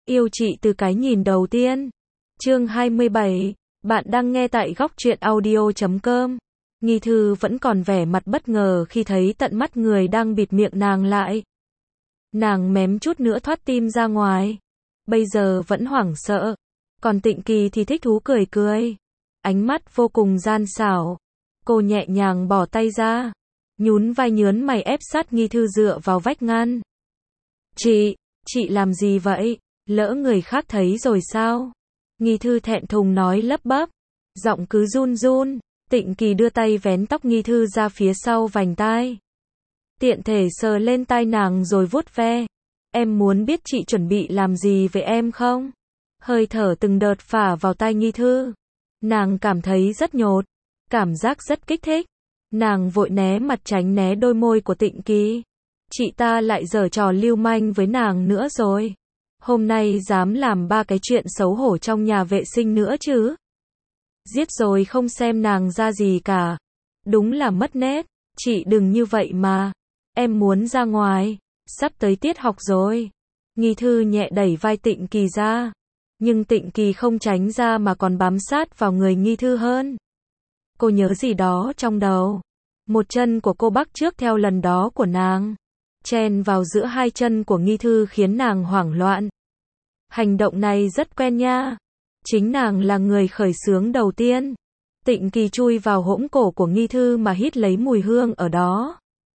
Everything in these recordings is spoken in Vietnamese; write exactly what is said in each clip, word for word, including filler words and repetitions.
Yêu chị từ cái nhìn đầu tiên. Chương hai mươi bảy. Bạn đang nghe tại góc truyện audio chấm com. Nghi Thư vẫn còn vẻ mặt bất ngờ khi thấy tận mắt người đang bịt miệng nàng lại. Nàng mém chút nữa thoát tim ra ngoài. Bây giờ vẫn hoảng sợ. Còn Tịnh Kỳ thì thích thú cười cười. Ánh mắt vô cùng gian xảo. Cô nhẹ nhàng bỏ tay ra. Nhún vai nhớn mày ép sát Nghi Thư dựa vào vách ngăn. Chị, chị làm gì vậy? Lỡ người khác thấy rồi sao? Nghi Thư thẹn thùng nói lắp bắp. Giọng cứ run run. Tịnh Kỳ đưa tay vén tóc Nghi Thư ra phía sau vành tai. Tiện thể sờ lên tai nàng rồi vuốt ve. Em muốn biết chị chuẩn bị làm gì với em không? Hơi thở từng đợt phả vào tai Nghi Thư. Nàng cảm thấy rất nhột. Cảm giác rất kích thích. Nàng vội né mặt tránh né đôi môi của Tịnh Kỳ. Chị ta lại giở trò lưu manh với nàng nữa rồi. Hôm nay dám làm ba cái chuyện xấu hổ trong nhà vệ sinh nữa chứ. Giết rồi không xem nàng ra gì cả. Đúng là mất nét. Chị đừng như vậy mà. Em muốn ra ngoài. Sắp tới tiết học rồi. Nghi Thư nhẹ đẩy vai Tịnh Kỳ ra. Nhưng Tịnh Kỳ không tránh ra mà còn bám sát vào người Nghi Thư hơn. Cô nhớ gì đó trong đầu. Một chân của cô bắt trước theo lần đó của nàng. Chen vào giữa hai chân của Nghi Thư khiến nàng hoảng loạn. Hành động này rất quen nha. Chính nàng là người khởi xướng đầu tiên. Tịnh Kỳ chui vào hõm cổ của Nghi Thư mà hít lấy mùi hương ở đó.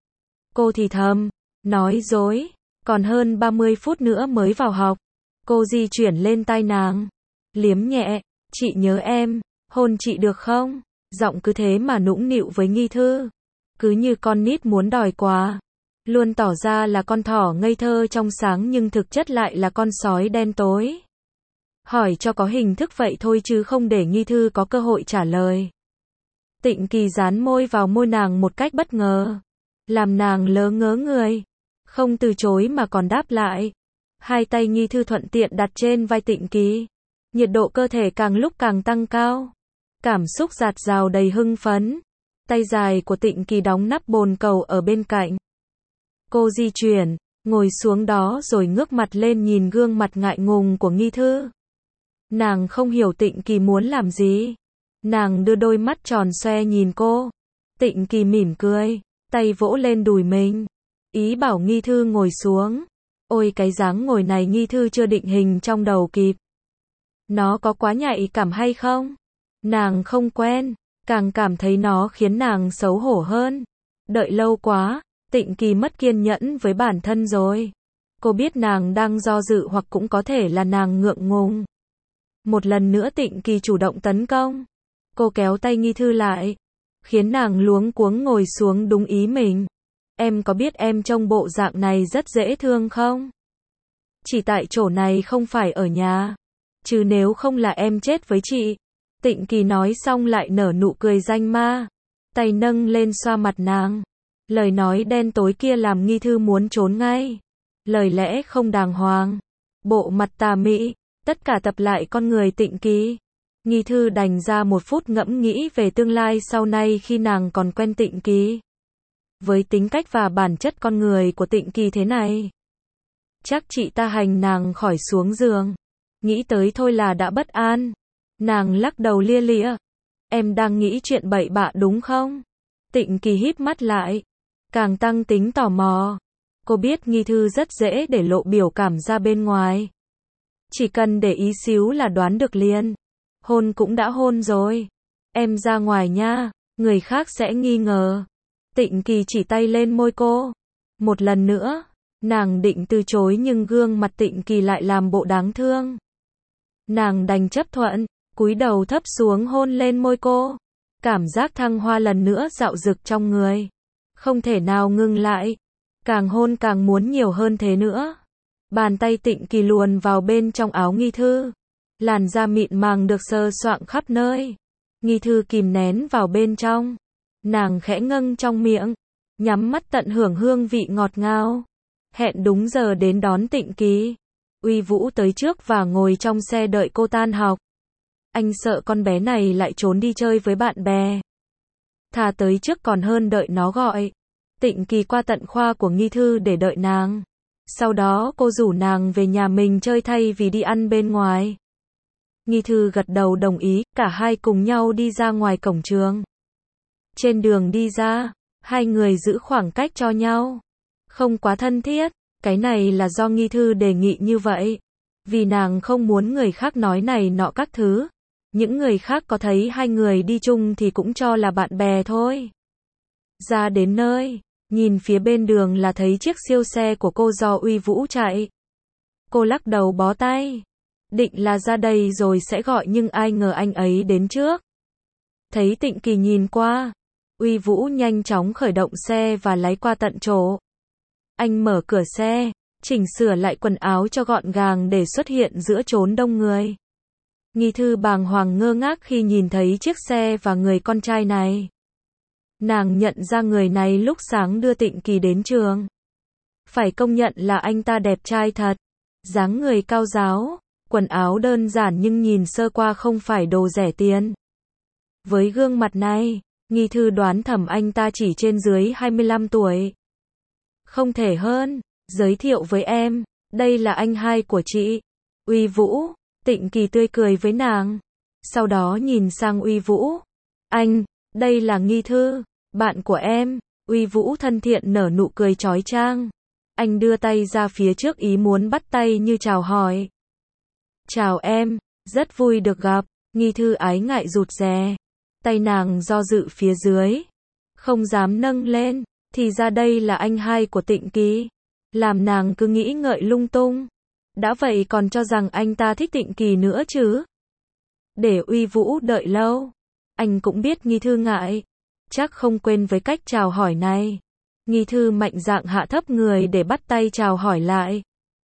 Cô thì thầm, nói dối, còn hơn ba mươi phút nữa mới vào học. Cô di chuyển lên tai nàng, liếm nhẹ, chị nhớ em, hôn chị được không? Giọng cứ thế mà nũng nịu với Nghi Thư. Cứ như con nít muốn đòi quà. Luôn tỏ ra là con thỏ ngây thơ trong sáng nhưng thực chất lại là con sói đen tối. Hỏi cho có hình thức vậy thôi chứ không để Nghi Thư có cơ hội trả lời. Tịnh Kỳ dán môi vào môi nàng một cách bất ngờ. Làm nàng lớ ngớ người. Không từ chối mà còn đáp lại. Hai tay Nghi Thư thuận tiện đặt trên vai Tịnh Kỳ. Nhiệt độ cơ thể càng lúc càng tăng cao. Cảm xúc dạt dào đầy hưng phấn. Tay dài của Tịnh Kỳ đóng nắp bồn cầu ở bên cạnh. Cô di chuyển, ngồi xuống đó rồi ngước mặt lên nhìn gương mặt ngại ngùng của Nghi Thư. Nàng không hiểu Tịnh Kỳ muốn làm gì. Nàng đưa đôi mắt tròn xoe nhìn cô. Tịnh Kỳ mỉm cười, tay vỗ lên đùi mình. Ý bảo Nghi Thư ngồi xuống. Ôi cái dáng ngồi này Nghi Thư chưa định hình trong đầu kịp. Nó có quá nhạy cảm hay không? Nàng không quen, càng cảm thấy nó khiến nàng xấu hổ hơn. Đợi lâu quá, Tịnh Kỳ mất kiên nhẫn với bản thân rồi. Cô biết nàng đang do dự hoặc cũng có thể là nàng ngượng ngùng. Một lần nữa Tịnh Kỳ chủ động tấn công. Cô kéo tay Nghi Thư lại, khiến nàng luống cuống ngồi xuống đúng ý mình. Em có biết em trông bộ dạng này rất dễ thương không? Chỉ tại chỗ này không phải ở nhà. Chứ nếu không là em chết với chị. Tịnh Kỳ nói xong lại nở nụ cười danh ma. Tay nâng lên xoa mặt nàng. Lời nói đen tối kia làm Nghi Thư muốn trốn ngay. Lời lẽ không đàng hoàng. Bộ mặt tà mị. Tất cả tập lại con người Tịnh Kỳ. Nghi Thư đành ra một phút ngẫm nghĩ về tương lai sau này khi nàng còn quen Tịnh Kỳ. Với tính cách và bản chất con người của Tịnh Kỳ thế này, chắc chị ta hành nàng khỏi xuống giường. Nghĩ tới thôi là đã bất an. Nàng lắc đầu lia lịa. Em đang nghĩ chuyện bậy bạ đúng không? Tịnh Kỳ híp mắt lại. Càng tăng tính tò mò. Cô biết Nghi Thư rất dễ để lộ biểu cảm ra bên ngoài. Chỉ cần để ý xíu là đoán được liền. Hôn cũng đã hôn rồi. Em ra ngoài nha, người khác sẽ nghi ngờ. Tịnh Kỳ chỉ tay lên môi cô. Một lần nữa, nàng định từ chối nhưng gương mặt Tịnh Kỳ lại làm bộ đáng thương. Nàng đành chấp thuận, cúi đầu thấp xuống hôn lên môi cô. Cảm giác thăng hoa lần nữa dạo dực trong người. Không thể nào ngừng lại. Càng hôn càng muốn nhiều hơn thế nữa. Bàn tay Tịnh Kỳ luồn vào bên trong áo Nghi Thư. Làn da mịn màng được sờ soạng khắp nơi. Nghi Thư kìm nén vào bên trong. Nàng khẽ ngâng trong miệng. Nhắm mắt tận hưởng hương vị ngọt ngào. Hẹn đúng giờ đến đón Tịnh Kỳ. Uy Vũ tới trước và ngồi trong xe đợi cô tan học. Anh sợ con bé này lại trốn đi chơi với bạn bè. Thà tới trước còn hơn đợi nó gọi. Tịnh Kỳ qua tận khoa của Nghi Thư để đợi nàng. Sau đó cô rủ nàng về nhà mình chơi thay vì đi ăn bên ngoài. Nghi Thư gật đầu đồng ý, cả hai cùng nhau đi ra ngoài cổng trường. Trên đường đi ra, hai người giữ khoảng cách cho nhau. Không quá thân thiết, cái này là do Nghi Thư đề nghị như vậy. Vì nàng không muốn người khác nói này nọ các thứ. Những người khác có thấy hai người đi chung thì cũng cho là bạn bè thôi. Ra đến nơi, nhìn phía bên đường là thấy chiếc siêu xe của cô do Uy Vũ chạy. Cô lắc đầu bó tay. Định là ra đây rồi sẽ gọi nhưng ai ngờ anh ấy đến trước. Thấy Tịnh Kỳ nhìn qua, Uy Vũ nhanh chóng khởi động xe và lái qua tận chỗ. Anh mở cửa xe, chỉnh sửa lại quần áo cho gọn gàng để xuất hiện giữa chốn đông người. Nghi Thư bàng hoàng ngơ ngác khi nhìn thấy chiếc xe và người con trai này. Nàng nhận ra người này lúc sáng đưa Tịnh Kỳ đến trường. Phải công nhận là anh ta đẹp trai thật. Dáng người cao ráo, quần áo đơn giản nhưng nhìn sơ qua không phải đồ rẻ tiền. Với gương mặt này, Nghi Thư đoán thầm anh ta chỉ trên dưới hai mươi lăm tuổi. Không thể hơn, giới thiệu với em, đây là anh hai của chị, Uy Vũ. Tịnh Kỳ tươi cười với nàng. Sau đó nhìn sang Uy Vũ. Anh, đây là Nghi Thư, bạn của em. Uy Vũ thân thiện nở nụ cười chói chang. Anh đưa tay ra phía trước ý muốn bắt tay như chào hỏi. Chào em, rất vui được gặp. Nghi Thư ái ngại rụt rè. Tay nàng do dự phía dưới. Không dám nâng lên. Thì ra đây là anh hai của Tịnh Kỳ. Làm nàng cứ nghĩ ngợi lung tung. Đã vậy còn cho rằng anh ta thích Tịnh Kỳ nữa chứ. Để Uy Vũ đợi lâu. Anh cũng biết Nghi Thư ngại. Chắc không quên với cách chào hỏi này. Nghi Thư mạnh dạn hạ thấp người để bắt tay chào hỏi lại.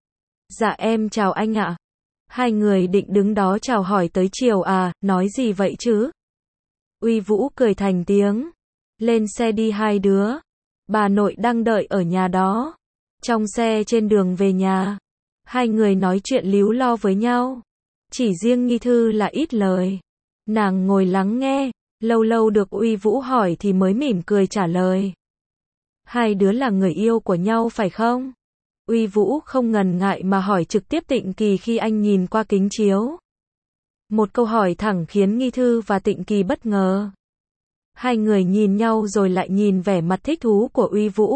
Dạ em chào anh ạ. Hai người định đứng đó chào hỏi tới chiều à, nói gì vậy chứ? Uy Vũ cười thành tiếng. Lên xe đi hai đứa. Bà nội đang đợi ở nhà đó. Trong xe trên đường về nhà, hai người nói chuyện líu lo với nhau. Chỉ riêng Nghi Thư là ít lời. Nàng ngồi lắng nghe, lâu lâu được Uy Vũ hỏi thì mới mỉm cười trả lời. Hai đứa là người yêu của nhau phải không? Uy Vũ không ngần ngại mà hỏi trực tiếp Tịnh Kỳ khi anh nhìn qua kính chiếu. Một câu hỏi thẳng khiến Nghi Thư và Tịnh Kỳ bất ngờ. Hai người nhìn nhau rồi lại nhìn vẻ mặt thích thú của Uy Vũ.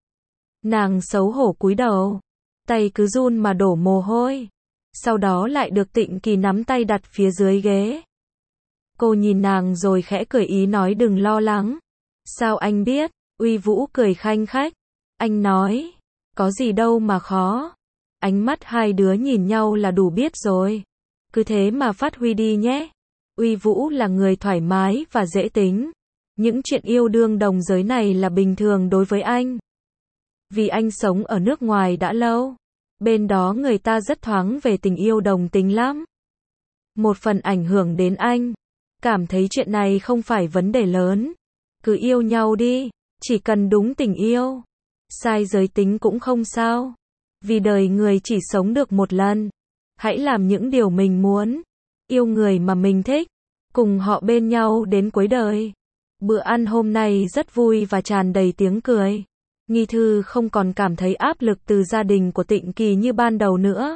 Nàng xấu hổ cúi đầu, tay cứ run mà đổ mồ hôi. Sau đó lại được Tịnh Kỳ nắm tay đặt phía dưới ghế. Cô nhìn nàng rồi khẽ cười ý nói đừng lo lắng. Sao anh biết? Uy Vũ cười khanh khách. Anh nói, có gì đâu mà khó. Ánh mắt hai đứa nhìn nhau là đủ biết rồi. Cứ thế mà phát huy đi nhé. Uy Vũ là người thoải mái và dễ tính. Những chuyện yêu đương đồng giới này là bình thường đối với anh. Vì anh sống ở nước ngoài đã lâu. Bên đó người ta rất thoáng về tình yêu đồng tính lắm. Một phần ảnh hưởng đến anh. Cảm thấy chuyện này không phải vấn đề lớn. Cứ yêu nhau đi. Chỉ cần đúng tình yêu. Sai giới tính cũng không sao. Vì đời người chỉ sống được một lần. Hãy làm những điều mình muốn. Yêu người mà mình thích. Cùng họ bên nhau đến cuối đời. Bữa ăn hôm nay rất vui và tràn đầy tiếng cười. Nghi Thư không còn cảm thấy áp lực từ gia đình của Tịnh Kỳ như ban đầu nữa.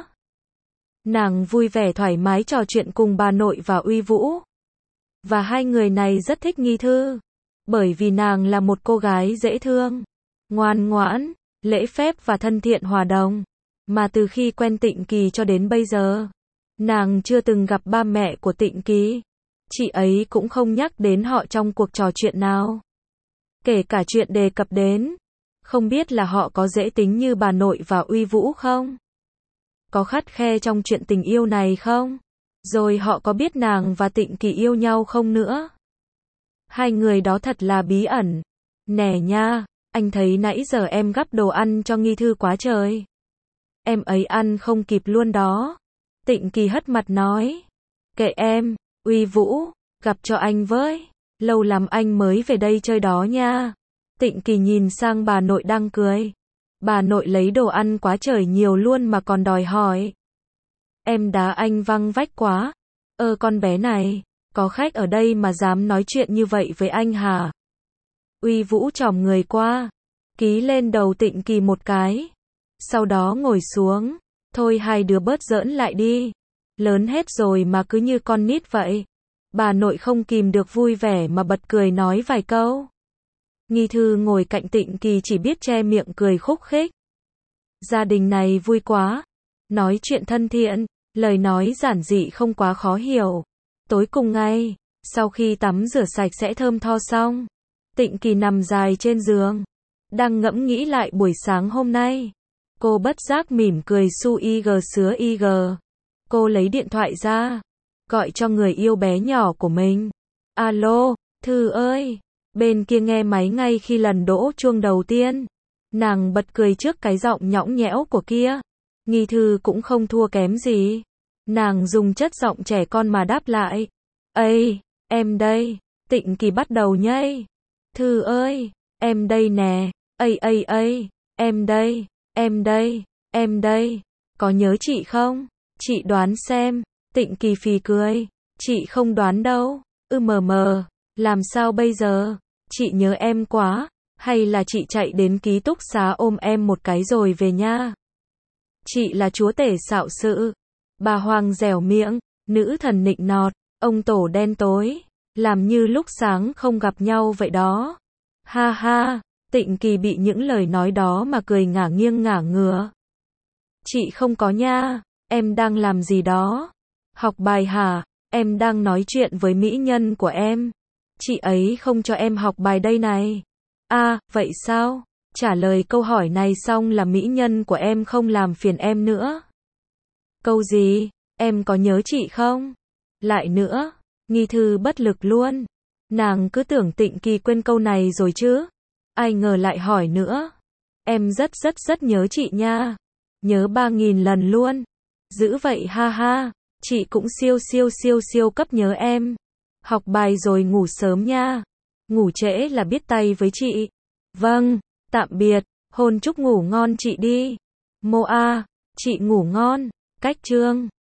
Nàng vui vẻ thoải mái trò chuyện cùng bà nội và Uy Vũ. Và hai người này rất thích Nghi Thư. Bởi vì nàng là một cô gái dễ thương, ngoan ngoãn, lễ phép và thân thiện hòa đồng. Mà từ khi quen Tịnh Kỳ cho đến bây giờ, nàng chưa từng gặp ba mẹ của Tịnh Kỳ. Chị ấy cũng không nhắc đến họ trong cuộc trò chuyện nào. Kể cả chuyện đề cập đến. Không biết là họ có dễ tính như bà nội và Uy Vũ không? Có khắt khe trong chuyện tình yêu này không? Rồi họ có biết nàng và Tịnh Kỳ yêu nhau không nữa? Hai người đó thật là bí ẩn. Nè nha, anh thấy nãy giờ em gắp đồ ăn cho Nghi Thư quá trời. Em ấy ăn không kịp luôn đó. Tịnh Kỳ hất mặt nói. Kệ em, Uy Vũ, gặp cho anh với. Lâu lắm anh mới về đây chơi đó nha. Tịnh Kỳ nhìn sang bà nội đang cười. Bà nội lấy đồ ăn quá trời nhiều luôn mà còn đòi hỏi. Em đá anh văng vách quá. Ơ con bé này, có khách ở đây mà dám nói chuyện như vậy với anh hả? Uy Vũ chòm người qua, ký lên đầu Tịnh Kỳ một cái. sau đó ngồi xuống. Thôi hai đứa bớt giỡn lại đi. Lớn hết rồi mà cứ như con nít vậy. Bà nội không kìm được vui vẻ mà bật cười nói vài câu. Nghi Thư ngồi cạnh Tịnh Kỳ chỉ biết che miệng cười khúc khích. Gia đình này vui quá. Nói chuyện thân thiện, lời nói giản dị không quá khó hiểu. Tối cùng ngày, sau khi tắm rửa sạch sẽ thơm tho xong, Tịnh Kỳ nằm dài trên giường, đang ngẫm nghĩ lại buổi sáng hôm nay. Cô bất giác mỉm cười su y gờ sứa y gờ. Cô lấy điện thoại ra, gọi cho người yêu bé nhỏ của mình. Alo, Thư ơi. Bên kia nghe máy ngay khi lần đỗ chuông đầu tiên. Nàng bật cười trước cái giọng nhõng nhẽo của kia. Nghi Thư cũng không thua kém gì. Nàng dùng chất giọng trẻ con mà đáp lại. Ây, em đây. Tịnh Kỳ bắt đầu nhây. Thư ơi, em đây nè. Ây ây ây, em đây, em đây, em đây. Có nhớ chị không? Chị đoán xem. Tịnh Kỳ phì cười. Chị không đoán đâu. Ư mờ mờ, làm sao bây giờ? Chị nhớ em quá. Hay là chị chạy đến ký túc xá ôm em một cái rồi về nha? Chị là chúa tể xạo sự. Bà Hoàng dẻo miệng, nữ thần nịnh nọt, ông tổ đen tối, làm như lúc sáng không gặp nhau vậy đó. Ha ha, Tịnh Kỳ bị những lời nói đó mà cười ngả nghiêng ngả ngửa. Chị không có nha, em đang làm gì đó? Học bài hả? Em đang nói chuyện với mỹ nhân của em. Chị ấy không cho em học bài đây này. À, vậy sao? Trả lời câu hỏi này xong là mỹ nhân của em không làm phiền em nữa. Câu gì? Em có nhớ chị không? Lại nữa, Nghi Thư bất lực luôn. Nàng cứ tưởng Tịnh Kỳ quên câu này rồi chứ. Ai ngờ lại hỏi nữa. Em rất rất rất nhớ chị nha. Nhớ ba nghìn lần luôn. Dữ vậy ha ha. Chị cũng siêu siêu siêu siêu cấp nhớ em. Học bài rồi ngủ sớm nha. Ngủ trễ là biết tay với chị. Vâng, tạm biệt. Hôn chúc ngủ ngon chị đi. Mô A, chị ngủ ngon. Cách chương